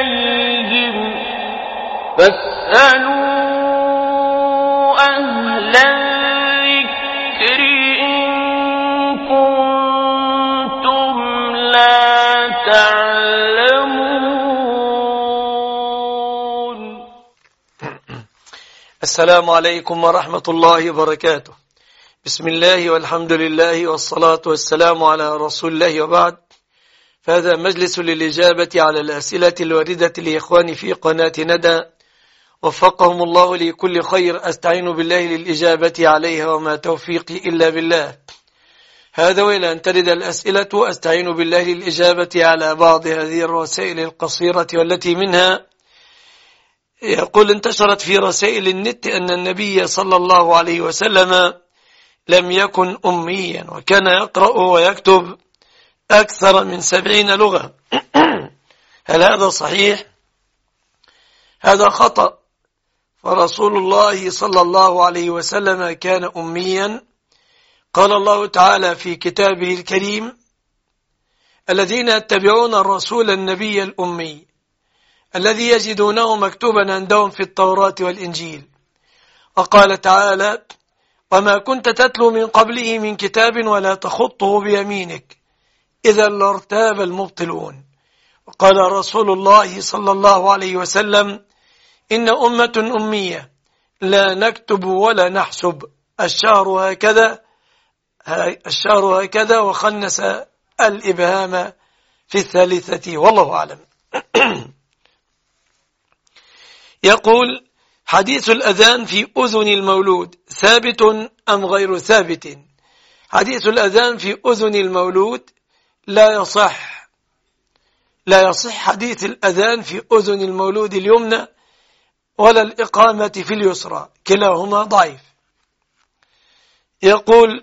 إليهم فاسألوا أهل الذكر إن كنتم لا تعلمون. السلام عليكم ورحمة الله وبركاته. بسم الله والحمد لله والصلاة والسلام على رسول الله، وبعد، فهذا مجلس للإجابة على الأسئلة الواردة لإخواني في قناة ندى، وفقهم الله لكل خير. أستعين بالله للإجابة عليها وما توفيقي إلا بالله. هذا وإلى أن ترد الأسئلة أستعين بالله للإجابة على بعض هذه الرسائل القصيرة، والتي منها يقول: انتشرت في رسائل النت أن النبي صلى الله عليه وسلم لم يكن أميا، وكان يقرأ ويكتب أكثر من 70 لغة. هل هذا صحيح؟ هذا خطأ، فرسول الله صلى الله عليه وسلم كان أميا. قال الله تعالى في كتابه الكريم: الذين يتبعون الرسول النبي الأمي الذي يجدونه مكتوبا عندهم في التوراة والإنجيل. وقال تعالى: وما كنت تتلو من قبله من كتاب ولا تخطه بيمينك إذا لارتاب المبطلون. وقال رسول الله صلى الله عليه وسلم: إن أمة أمية لا نكتب ولا نحسب، الشهر هكذا، وخنس الإبهام في الثالثة، والله أعلم. يقول: حديث الأذان في أذن المولود ثابت أم غير ثابت؟ حديث الأذان في أذن المولود لا يصح حديث الأذان في أذن المولود اليمنى ولا الإقامة في اليسرى، كلاهما ضعيف. يقول: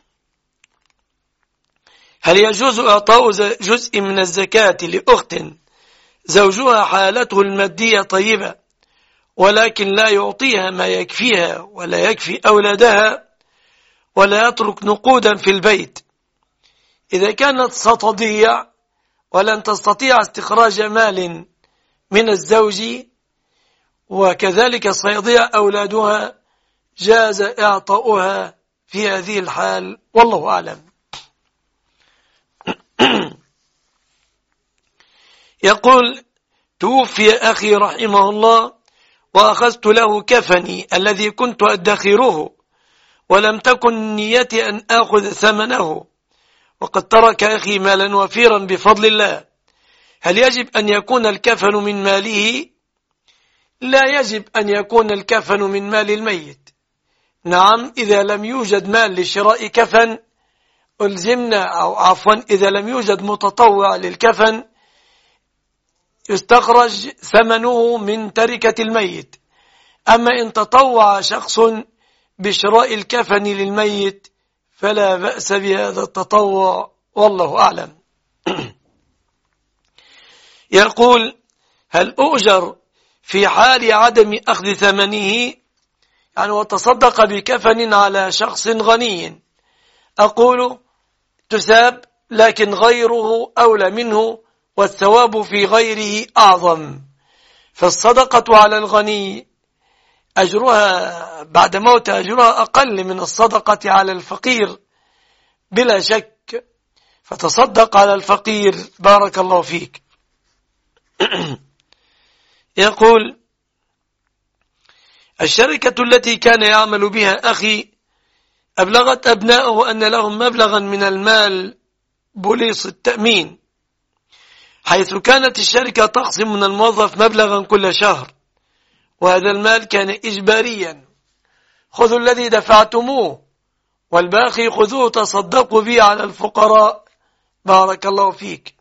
هل يجوز إعطاء جزء من الزكاة لأخت زوجها حالته المادية طيبة ولكن لا يعطيها ما يكفيها ولا يكفي أولادها ولا يترك نقودا في البيت؟ إذا كانت ستضيع ولن تستطيع استخراج مال من الزوج وكذلك سيضيع أولادها، جاز إعطاؤها في هذه الحال، والله أعلم. يقول: توفي أخي رحمه الله وأخذت له كفني الذي كنت أدخره، ولم تكن نيتي أن آخذ ثمنه، وقد ترك أخي مالا وفيرا بفضل الله. هل يجب أن يكون الكفن من ماله؟ لا يجب أن يكون الكفن من مال الميت. نعم، إذا لم يوجد مال لشراء كفن ألزمنا، أو عفوا إذا لم يوجد متطوع للكفن يستخرج ثمنه من تركة الميت. أما إن تطوع شخص بشراء الكفن للميت فلا بأس بهذا التطوع، والله أعلم. يقول: هل أؤجر في حال عدم أخذ ثمنه؟ يعني وتصدق بكفن على شخص غني. أقول: تثاب، لكن غيره أولى منه، والثواب في غيره أعظم. فالصدقة على الغني أجرها بعد موت أجرها أقل من الصدقة على الفقير بلا شك، فتصدق على الفقير، بارك الله فيك. يقول: الشركة التي كان يعمل بها أخي أبلغت أبنائه أن لهم مبلغا من المال بوليص التأمين، حيث كانت الشركة تخصم من الموظف مبلغا كل شهر، وهذا المال كان إجباريا. خذوا الذي دفعتموه والباقي خذوه تصدقوا به على الفقراء، بارك الله فيك.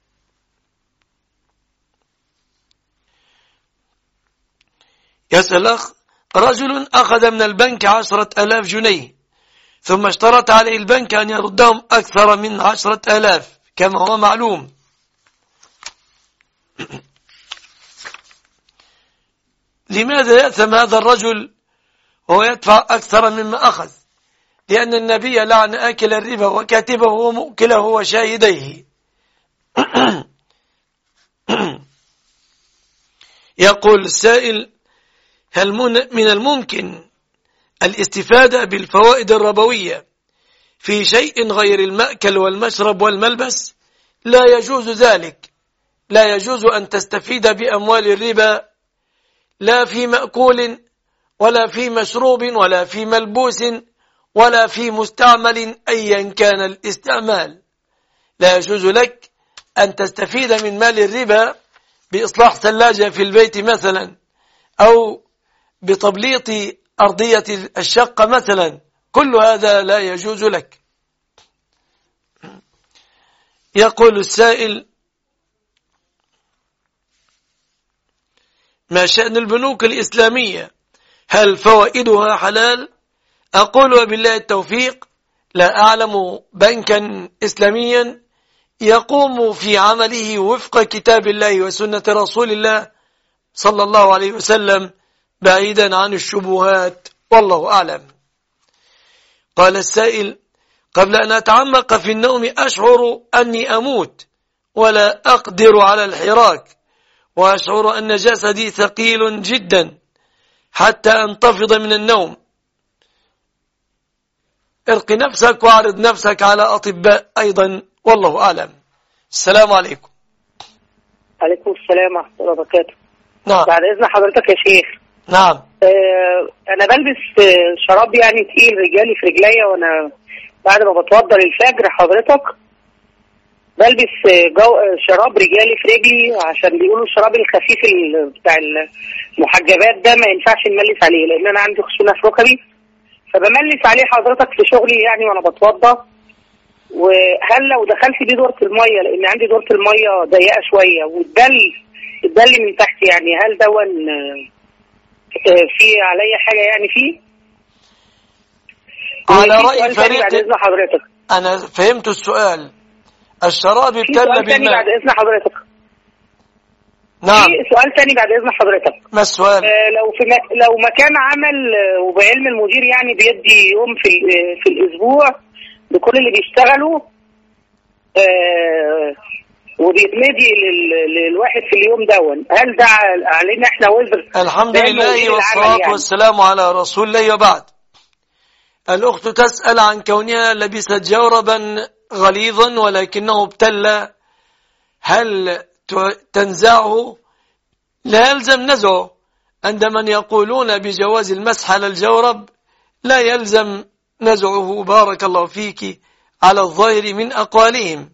يسأل أخ: رجل أخذ من البنك 10,000 جنيه، ثم اشترط عليه البنك أن يردهم أكثر من 10,000 كما هو معلوم. لماذا يأثم هذا الرجل وهو يدفع أكثر مما أخذ؟ لأن النبي لعن آكل الربا وكاتبه ومؤكله وشاهديه. يقول السائل: هل من الممكن الاستفادة بالفوائد الربوية في شيء غير المأكل والمشرب والملبس؟ لا يجوز ذلك. لا يجوز أن تستفيد بأموال الربا لا في مأكول ولا في مشروب ولا في ملبوس ولا في مستعمل أيا كان الاستعمال. لا يجوز لك أن تستفيد من مال الربا بإصلاح ثلاجة في البيت مثلا، أو بتبليط أرضية الشقة مثلا. كل هذا لا يجوز لك. يقول السائل: ما شأن البنوك الإسلامية؟ هل فوائدها حلال؟ أقول وبالله التوفيق، لا أعلم بنكا إسلاميا يقوم في عمله وفق كتاب الله وسنة رسول الله صلى الله عليه وسلم بعيدا عن الشبهات، والله أعلم. قال السائل: قبل أن أتعمق في النوم أشعر أني أموت ولا أقدر على الحراك، وأشعر أن جسدي ثقيل جدا حتى أنتفض من النوم. ارق نفسك واعرض نفسك على أطباء أيضا، والله أعلم. السلام عليكم. عليكم السلام ورحمة الله وبركاته. نعم. بعد إذن حضرتك يا شيخ. نعم. أنا بلبس شراب يعني تقيل رجالي في رجليا، وأنا بعد ما بتوضى للفجر حضرتك بلبس شراب رجالي في رجلي، عشان بيقولوا الشراب الخفيف بتاع المحجبات ده ما ينفعش نملس عليه، لأن أنا عندي خشونة في ركبي، فبملس عليه حضرتك في شغلي يعني وأنا بتوضى. وهل لو دخلت بيه دورة المية، لأن عندي دورة المية ضيقة شوية والدل من تحت، يعني هل دون في علي حاجة يعني فيه؟ على رأي فريق بعد إذن حضرتك. أنا فهمت السؤال. الشراب ابتلى بالماء. بعد إذن حضرتك. نعم. في سؤال ثاني بعد إذن حضرتك. ما السؤال؟ لو مكان عمل وبعلم المدير يعني بيدي يوم في الأسبوع لكل اللي بيشتغلوا، وبيتمدي للواحد في اليوم دون، هل ده علينا احنا وزر؟ الحمد لله والصلاة يعني والسلام على رسول الله. وبعد، الأخت تسأل عن كونها لبست جوربا غليظا ولكنه ابتل، هل تنزعه؟ لا يلزم نزعه. عند من يقولون بجواز المسح على الجورب لا يلزم نزعه، بارك الله فيك، على الظاهر من أقوالهم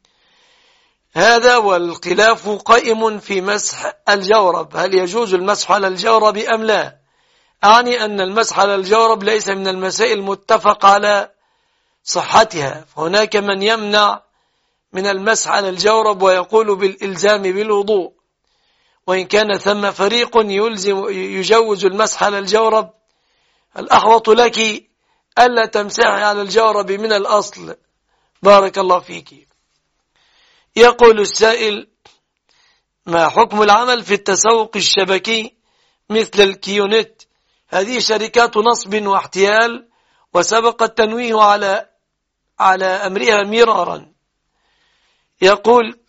هذا. والخلاف قائم في مسح الجورب، هل يجوز المسح على الجورب أم لا؟ أعني أن المسح على الجورب ليس من المسائل المتفق على صحتها، فهناك من يمنع من المسح على الجورب ويقول بالإلزام بالوضوء، وإن كان ثم فريق يجوز المسح على الجورب، الأحوط لك ألا تمسحي على الجورب من الأصل، بارك الله فيك. يقول السائل: ما حكم العمل في التسوق الشبكي مثل الكيونت؟ هذه شركات نصب واحتيال، وسبق التنويه على أمرها مرارا. يقول: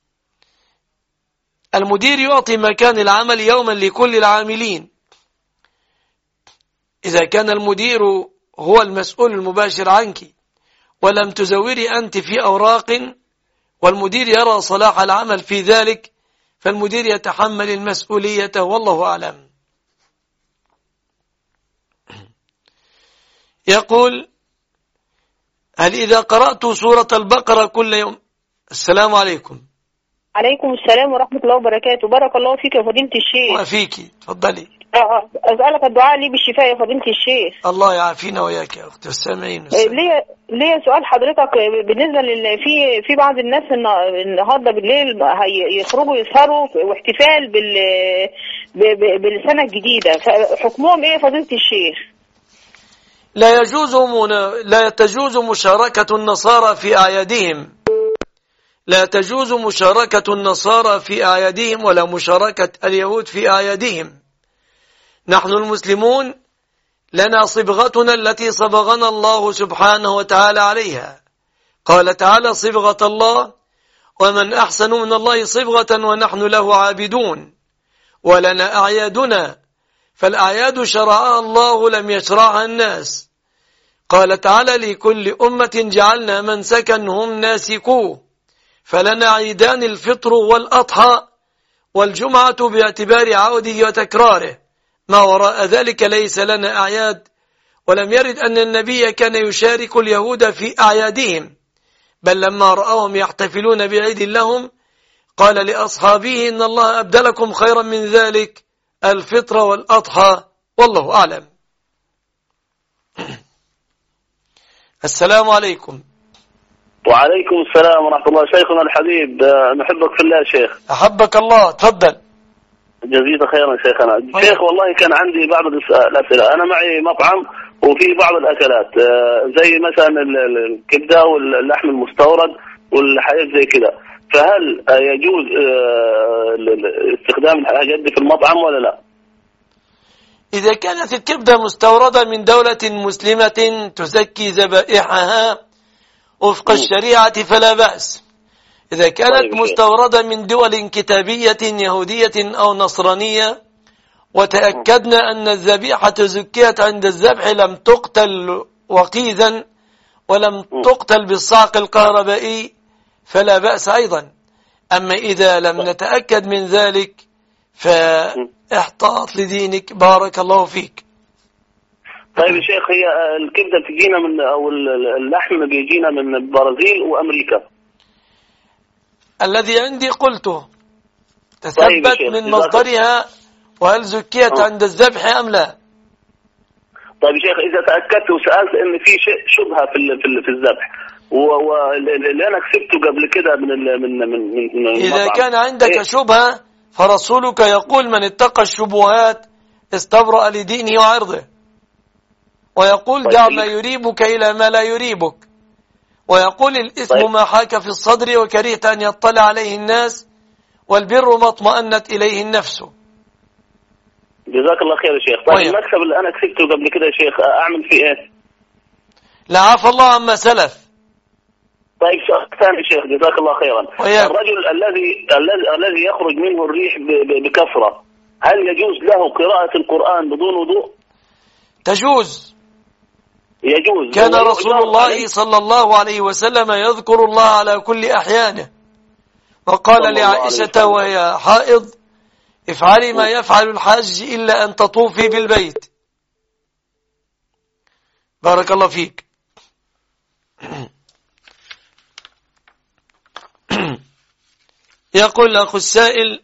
المدير يعطي مكان العمل يوما لكل العاملين. إذا كان المدير هو المسؤول المباشر عنك ولم تزوري أنت في أوراق، والمدير يرى صلاح العمل في ذلك، فالمدير يتحمل المسؤولية، والله أعلم. يقول: هل إذا قرأت سورة البقرة كل يوم؟ السلام عليكم. عليكم السلام ورحمة الله وبركاته. بارك الله فيك يا فضيلة الشيخ. وفيك، تفضلي. أسألك الدعاء لي بالشفاء يا فضيلة الشيخ. الله يعافينا وياك يا أختي السامعين. ليه سؤال حضرتك بالنسبة في بعض الناس النهارده بالليل يخرجوا يسهروا واحتفال بالسنة الجديدة، حكمهم إيه يا فضيلة الشيخ؟ لا تجوز مشاركة النصارى في أعيادهم. لا تجوز مشاركة النصارى في أعيادهم ولا مشاركة اليهود في أعيادهم. نحن المسلمون لنا صبغتنا التي صبغنا الله سبحانه وتعالى عليها. قال تعالى: صبغة الله، ومن أحسن من الله صبغة ونحن له عابدون. ولنا أعيادنا، فالأعياد شرعها الله لم يشرعها الناس. قال تعالى: لكل أمة جعلنا منسكا هم ناسكوه، فلنا عيدان: الفطر والأضحى، والجمعة باعتبار عوده وتكراره. ما وراء ذلك ليس لنا أعياد، ولم يرد أن النبي كان يشارك اليهود في أعيادهم، بل لما رأوهم يحتفلون بعيد لهم قال لأصحابه: إن الله أبدلكم خيرا من ذلك، الفطر والأضحى، والله أعلم. السلام عليكم. وعليكم السلام ورحمة الله. شيخنا الحبيب، نحبك في الله شيخ. أحبك الله، تفضل. جزيك خيرا شيخنا. شيخ والله كان عندي بعض الأسئلة. أنا معي مطعم وفي بعض الأكلات زي مثلا الكبدة واللحم المستورد والحاجات زي كده، فهل يجوز استخدام الحاجات دي في المطعم ولا لا؟ إذا كانت الكبدة مستوردة من دولة مسلمة تزكي ذبائحها وفق الشريعة فلا بأس. إذا كانت مستوردة من دول كتابية يهودية أو نصرانية وتأكدنا أن الذبيحة زكيت عند الذبح لم تقتل وقيذا ولم تقتل بالصعق الكهربائي فلا بأس أيضا. أما إذا لم نتأكد من ذلك فاحتاط لدينك، بارك الله فيك. طيب يا شيخ، هي الكبدة بتجينا من أو اللحم بيجينا من البرازيل وأمريكا. الذي عندي قلته تثبت من مصدرها، وهل زكيت عند الذبح أم لا؟ طيب يا شيخ، إذا تأكدت وسألت إن في شيء شبهة في الذبح واللي أنا كسبته قبل كده من إذا كان عندك شبهة فرسولك يقول: من اتقى الشبهات استبرأ لدينه وعرضه، ويقول: دع ما يريبك إلى ما لا يريبك، ويقول: الإثم ما حاك في الصدر وكرهت أن يطلع عليه الناس، والبر ما اطمأنت إليه النفس. جزاك الله خير يا شيخ. طيب المكسب اللي أنا كسبته قبل كده يا شيخ أعمل فيه إيه؟ لا عفى الله عما سلف. طيب سؤال ثاني شيخ، جزاك الله خيرا. الرجل الذي يخرج منه الريح بكثرة، هل يجوز له قراءة القرآن بدون وضوء؟ تجوز. يجوز. كان رسول الله صلى الله عليه وسلم يذكر الله على كل أحيانه، وقال لعائشة وهي حائض: افعلي ما يفعل الحاج إلا أن تطوفي بالبيت. بارك الله فيك. يقول الأخ السائل: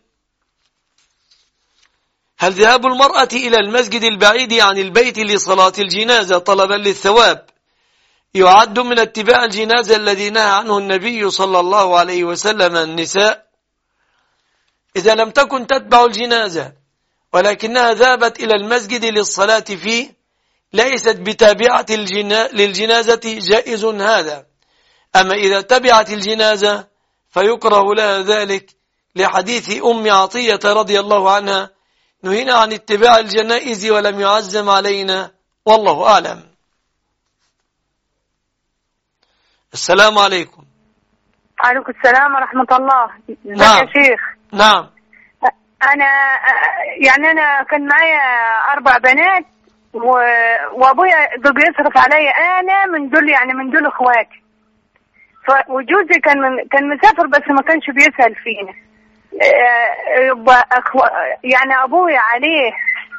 هل ذهاب المرأة إلى المسجد البعيد عن البيت لصلاة الجنازة طلبا للثواب يعد من اتباع الجنازة الذي نهى عنه النبي صلى الله عليه وسلم النساء؟ إذا لم تكن تتبع الجنازة ولكنها ذهبت إلى المسجد للصلاة فيه ليست بتابعة للجنازة، جائز هذا. أما إذا تبعت الجنازة فيكره لها ذلك، لحديث أم عطية رضي الله عنها: نهينا عن اتباع الجنائز ولم يعزم علينا، والله أعلم. السلام عليكم. وعليكم السلام ورحمة الله. نعم يا شيخ. نعم. أنا كان معي 4 بنات وأبويا بقى يصرف علي أنا من دول إخواتي، وجوزي كان مسافر بس ما كانش بيسأل فينا. يبقى أبويا عليه.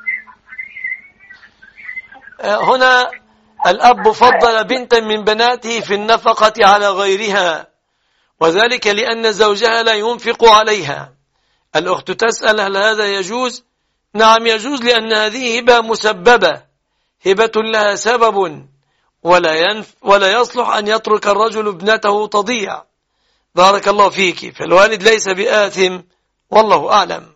هنا الأب فضل بنتا من بناته في النفقة على غيرها، وذلك لأن زوجها لا ينفق عليها. الأخت تسأل: هل هذا يجوز؟ نعم يجوز، لأن هذه هبة مسببة، هبة لها سبب، ولا يصلح أن يترك الرجل ابنته تضيع. بارك الله فيك. فالوالد ليس بآثم، والله أعلم.